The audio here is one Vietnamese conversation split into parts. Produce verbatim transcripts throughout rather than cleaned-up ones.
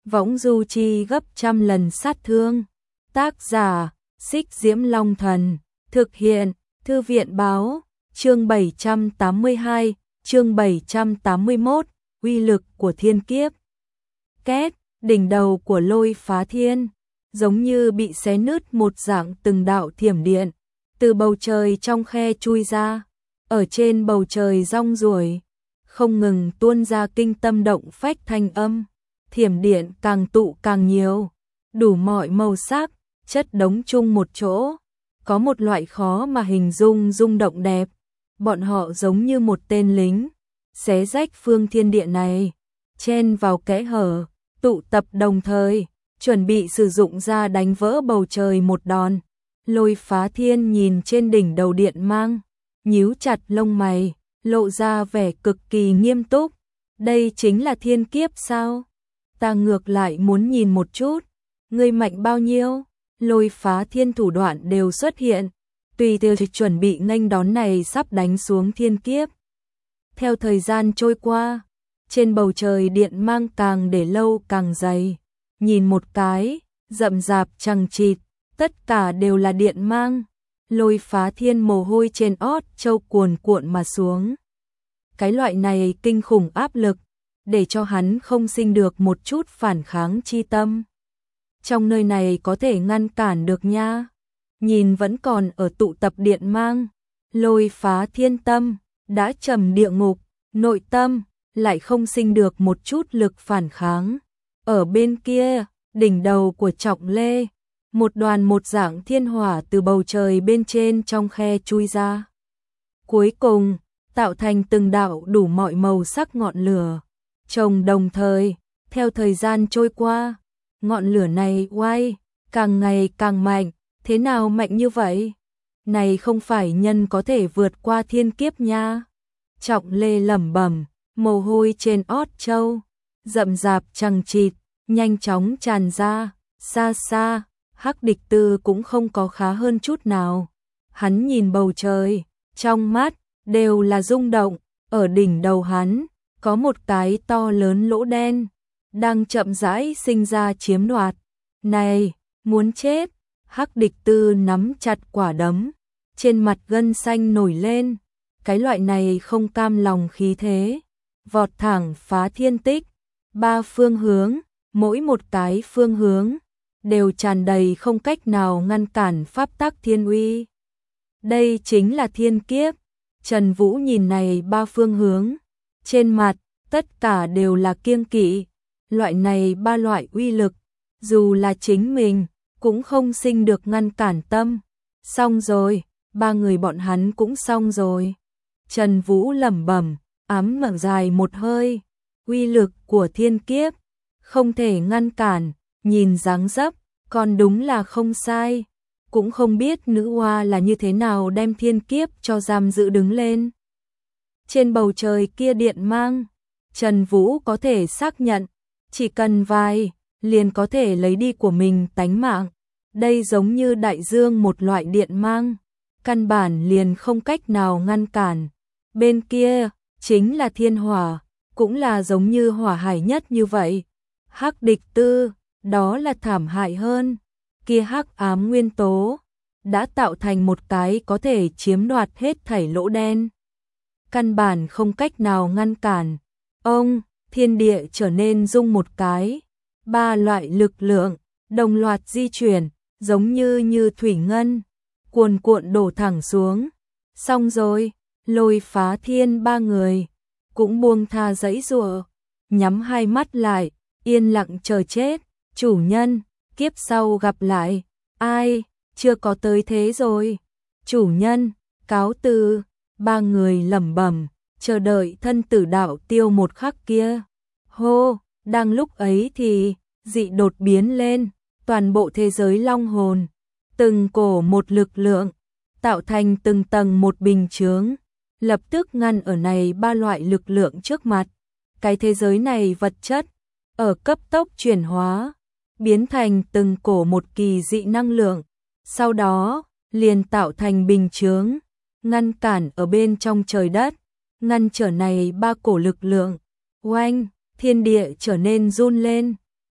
võng du chi gấp trăm lần sát thương. Tác giả, Xích Diễm Long Thần, thực hiện, Thư viện Báo, chương bảy trăm tám mươi hai, chương bảy trăm tám mươi mốt, uy lực của thiên kiếp. Két, đỉnh đầu của Lôi Phá Thiên, giống như bị xé nứt một dạng từng đạo thiểm điện, từ bầu trời trong khe chui ra, ở trên bầu trời rong ruổi, không ngừng tuôn ra kinh tâm động phách thanh âm, thiểm điện càng tụ càng nhiều, đủ mọi màu sắc, chất đống chung một chỗ, có một loại khó mà hình dung rung động đẹp, bọn họ giống như một tên lính, xé rách phương thiên địa này, chen vào kẽ hở, tụ tập đồng thời, chuẩn bị sử dụng ra đánh vỡ bầu trời một đòn. Lôi Phá Thiên nhìn trên đỉnh đầu điện mang, nhíu chặt lông mày, lộ ra vẻ cực kỳ nghiêm túc. Đây chính là thiên kiếp sao? Ta ngược lại muốn nhìn một chút, ngươi mạnh bao nhiêu? Lôi Phá Thiên thủ đoạn đều xuất hiện, tùy theo chuẩn bị nghênh đón này sắp đánh xuống thiên kiếp. Theo thời gian trôi qua, trên bầu trời điện mang càng để lâu càng dày, nhìn một cái, rậm rạp chằng chịt, tất cả đều là điện mang. Lôi Phá Thiên mồ hôi trên ót trâu cuồn cuộn mà xuống. Cái loại này kinh khủng áp lực, để cho hắn không sinh được một chút phản kháng chi tâm. Trong nơi này có thể ngăn cản được nha. Nhìn vẫn còn ở tụ tập điện mang, Lôi Phá Thiên tâm đã trầm địa ngục, nội tâm lại không sinh được một chút lực phản kháng. Ở bên kia, đỉnh đầu của Trọng Lê, một đoàn một dạng thiên hỏa từ bầu trời bên trên trong khe chui ra. Cuối cùng, tạo thành từng đạo đủ mọi màu sắc ngọn lửa, chồng đồng thời, theo thời gian trôi qua, ngọn lửa này oai, càng ngày càng mạnh, thế nào mạnh như vậy? Này không phải nhân có thể vượt qua thiên kiếp nha. Trọng Lê lẩm bẩm, mồ hôi trên ót trâu, rậm rạp chằng chịt, nhanh chóng tràn ra, xa xa, Hắc Địch Tư cũng không có khá hơn chút nào. Hắn nhìn bầu trời, trong mắt đều là rung động, ở đỉnh đầu hắn có một cái to lớn lỗ đen đang chậm rãi sinh ra chiếm đoạt. Này, muốn chết. Hắc Địch Tư nắm chặt quả đấm, trên mặt gân xanh nổi lên, cái loại này không cam lòng khí thế, vọt thẳng phá thiên tích, ba phương hướng, mỗi một cái phương hướng đều tràn đầy không cách nào ngăn cản pháp tắc thiên uy. Đây chính là thiên kiếp. Trần Vũ nhìn này ba phương hướng, trên mặt tất cả đều là kiêng kỵ, loại này ba loại uy lực, dù là chính mình cũng không sinh được ngăn cản tâm. Xong rồi, ba người bọn hắn cũng xong rồi. Trần Vũ lẩm bẩm, ám mở dài một hơi, uy lực của thiên kiếp không thể ngăn cản, nhìn dáng dấp, còn đúng là không sai. Cũng không biết nữ hoa là như thế nào đem thiên kiếp cho giam giữ đứng lên. Trên bầu trời kia điện mang, Trần Vũ có thể xác nhận, chỉ cần vài, liền có thể lấy đi của mình tánh mạng. Đây giống như đại dương một loại điện mang, căn bản liền không cách nào ngăn cản. Bên kia, chính là thiên hỏa, cũng là giống như hỏa hải nhất như vậy. Hắc Địch Tư, đó là thảm hại hơn. Kia hắc ám nguyên tố đã tạo thành một cái có thể chiếm đoạt hết thảy lỗ đen, căn bản không cách nào ngăn cản. Ông, thiên địa trở nên rung một cái, ba loại lực lượng đồng loạt di chuyển, giống như như thủy ngân, cuồn cuộn đổ thẳng xuống. Xong rồi, Lôi Phá Thiên ba người cũng buông tha giãy giụa, nhắm hai mắt lại, yên lặng chờ chết. Chủ nhân, kiếp sau gặp lại. Ai, chưa có tới thế rồi. Chủ nhân, cáo từ. Ba người lẩm bẩm, chờ đợi thân tử đạo tiêu một khắc kia. Hô, đang lúc ấy thì dị đột biến lên, toàn bộ thế giới long hồn, từng cổ một lực lượng, tạo thành từng tầng một bình chướng, lập tức ngăn ở này ba loại lực lượng trước mặt. Cái thế giới này vật chất, ở cấp tốc chuyển hóa, biến thành từng cổ một kỳ dị năng lượng, sau đó liền tạo thành bình chướng, ngăn cản ở bên trong trời đất, ngăn trở này ba cổ lực lượng. Oanh, thiên địa trở nên run lên,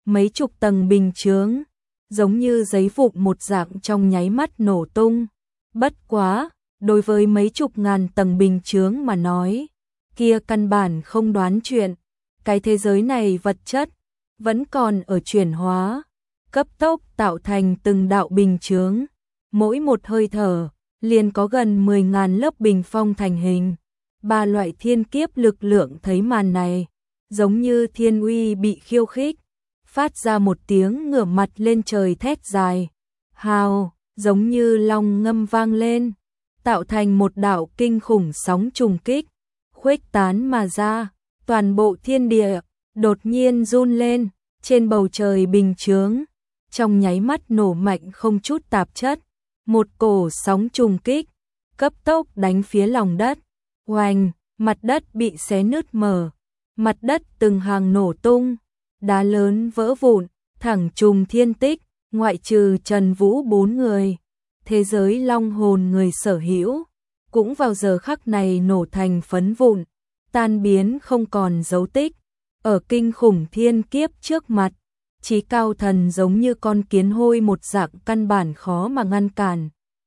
mấy chục tầng bình chướng, giống như giấy vụn một dạng trong nháy mắt nổ tung. Bất quá, đối với mấy chục ngàn tầng bình chướng mà nói, kia căn bản không đoán chuyện, cái thế giới này vật chất vẫn còn ở chuyển hóa, cấp tốc tạo thành từng đạo bình chướng, mỗi một hơi thở liền có gần mười ngàn lớp bình phong thành hình. Ba loại thiên kiếp lực lượng thấy màn này, giống như thiên uy bị khiêu khích, phát ra một tiếng ngửa mặt lên trời thét dài. Hào, giống như long ngâm vang lên, tạo thành một đạo kinh khủng sóng trùng kích, khuếch tán mà ra, toàn bộ thiên địa đột nhiên run lên, trên bầu trời bình chướng, trong nháy mắt nổ mạnh không chút tạp chất, một cổ sóng trùng kích, cấp tốc đánh phía lòng đất. Oanh, mặt đất bị xé nứt mở, mặt đất từng hàng nổ tung, đá lớn vỡ vụn, thẳng trùng thiên tích, ngoại trừ Trần Vũ bốn người, thế giới long hồn người sở hữu, cũng vào giờ khắc này nổ thành phấn vụn, tan biến không còn dấu tích. Ở kinh khủng thiên kiếp trước mặt, Chí Cao Thần giống như con kiến hôi một dạng căn bản khó mà ngăn cản.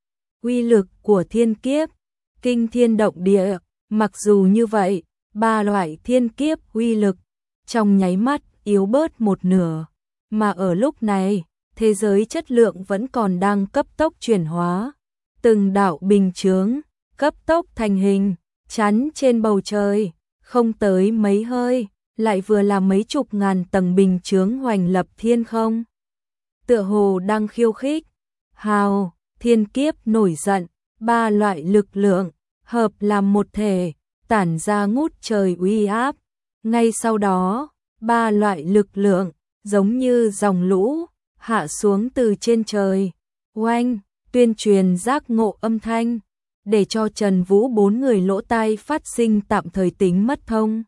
Uy lực của thiên kiếp, kinh thiên động địa, mặc dù như vậy, ba loại thiên kiếp uy lực, trong nháy mắt yếu bớt một nửa, mà ở lúc này, thế giới chất lượng vẫn còn đang cấp tốc chuyển hóa. Từng đạo bình chướng, cấp tốc thành hình, chắn trên bầu trời, không tới mấy hơi, lại vừa là mấy chục ngàn tầng bình chướng hoành lập thiên không. Tựa hồ đang khiêu khích. Hào, thiên kiếp nổi giận, ba loại lực lượng, hợp làm một thể, tản ra ngút trời uy áp. Ngay sau đó, ba loại lực lượng, giống như dòng lũ, hạ xuống từ trên trời. Oanh, tuyên truyền giác ngộ âm thanh, để cho Trần Vũ bốn người lỗ tai phát sinh tạm thời tính mất thông.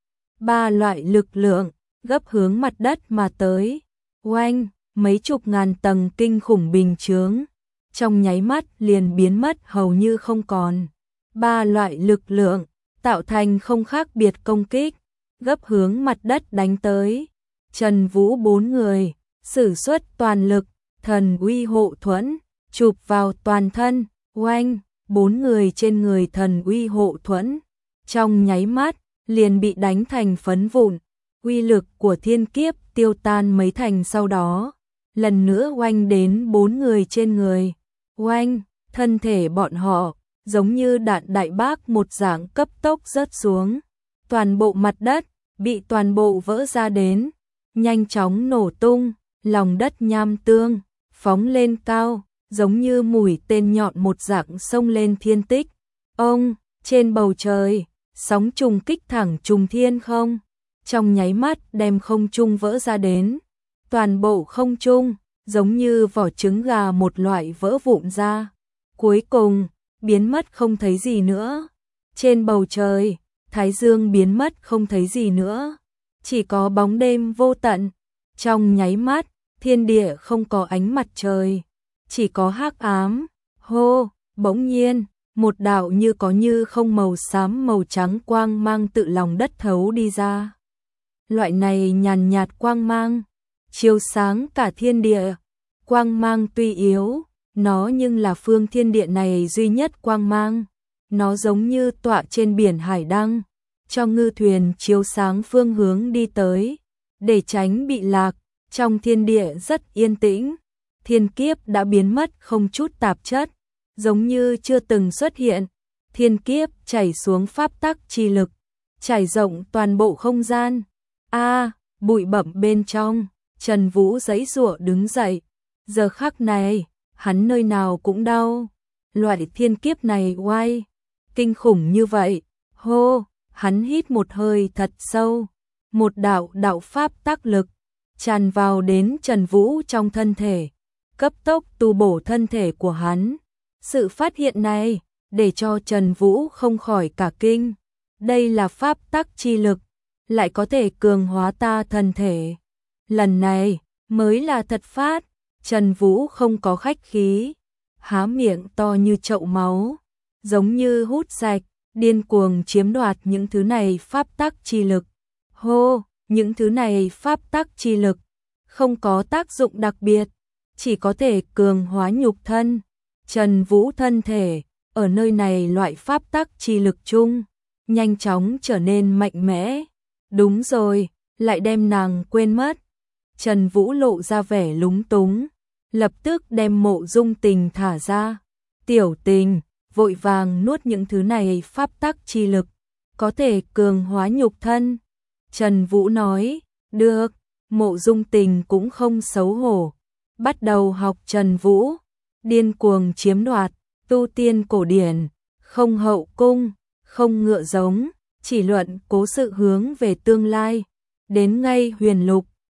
Ba loại lực lượng, gấp hướng mặt đất mà tới. Oanh, mấy chục ngàn tầng kinh khủng bình chướng, trong nháy mắt liền biến mất hầu như không còn. Ba loại lực lượng, tạo thành không khác biệt công kích, gấp hướng mặt đất đánh tới. Trần Vũ bốn người, sử xuất toàn lực, thần uy hộ thuẫn, chụp vào toàn thân. Oanh, bốn người trên người thần uy hộ thuẫn, trong nháy mắt liền bị đánh thành phấn vụn. Uy lực của thiên kiếp tiêu tan mấy thành sau đó, lần nữa oanh đến bốn người trên người. Oanh, thân thể bọn họ giống như đạn đại bác một dạng cấp tốc rớt xuống, toàn bộ mặt đất bị toàn bộ vỡ ra đến, nhanh chóng nổ tung, lòng đất nham tương phóng lên cao, giống như mũi tên nhọn một dạng xông lên thiên tích. Ông, trên bầu trời, sóng trùng kích thẳng trùng thiên không, trong nháy mắt đem không trung vỡ ra đến, toàn bộ không trung giống như vỏ trứng gà một loại vỡ vụn ra, cuối cùng biến mất không thấy gì nữa. Trên bầu trời, thái dương biến mất không thấy gì nữa, chỉ có bóng đêm vô tận. Trong nháy mắt, thiên địa không có ánh mặt trời, chỉ có hắc ám. Hô, bỗng nhiên, một đạo như có như không màu xám màu trắng quang mang tự lòng đất thấu đi ra. Loại này nhàn nhạt quang mang, chiếu sáng cả thiên địa. Quang mang tuy yếu, nó nhưng là phương thiên địa này duy nhất quang mang. Nó giống như tọa trên biển hải đăng, cho ngư thuyền chiếu sáng phương hướng đi tới, để tránh bị lạc. Trong thiên địa rất yên tĩnh, thiên kiếp đã biến mất không chút tạp chất, giống như chưa từng xuất hiện. Thiên kiếp chảy xuống pháp tắc chi lực, trải rộng toàn bộ không gian. A, bụi bặm bên trong, Trần Vũ giãy giụa đứng dậy. Giờ khắc này, hắn nơi nào cũng đau. Loại thiên kiếp này oai, kinh khủng như vậy. Hô, hắn hít một hơi thật sâu. Một đạo đạo pháp tắc lực tràn vào đến Trần Vũ trong thân thể, cấp tốc tu bổ thân thể của hắn. Sự phát hiện này để cho Trần Vũ không khỏi cả kinh. Đây là pháp tắc chi lực, lại có thể cường hóa ta thân thể. Lần này mới là thật phát. Trần Vũ không có khách khí, há miệng to như chậu máu, giống như hút sạch, điên cuồng chiếm đoạt những thứ này pháp tắc chi lực. Hô, những thứ này pháp tắc chi lực không có tác dụng đặc biệt, chỉ có thể cường hóa nhục thân. Trần Vũ thân thể, ở nơi này loại pháp tắc chi lực chung, nhanh chóng trở nên mạnh mẽ. Đúng rồi, lại đem nàng quên mất. Trần Vũ lộ ra vẻ lúng túng, lập tức đem Mộ Dung Tình thả ra. Tiểu Tình, vội vàng nuốt những thứ này pháp tắc chi lực, có thể cường hóa nhục thân. Trần Vũ nói, được, Mộ Dung Tình cũng không xấu hổ, bắt đầu học Trần Vũ, điên cuồng chiếm đoạt, tu tiên cổ điển, không hậu cung, không ngựa giống, chỉ luận cố sự hướng về tương lai, đến ngay huyền lục,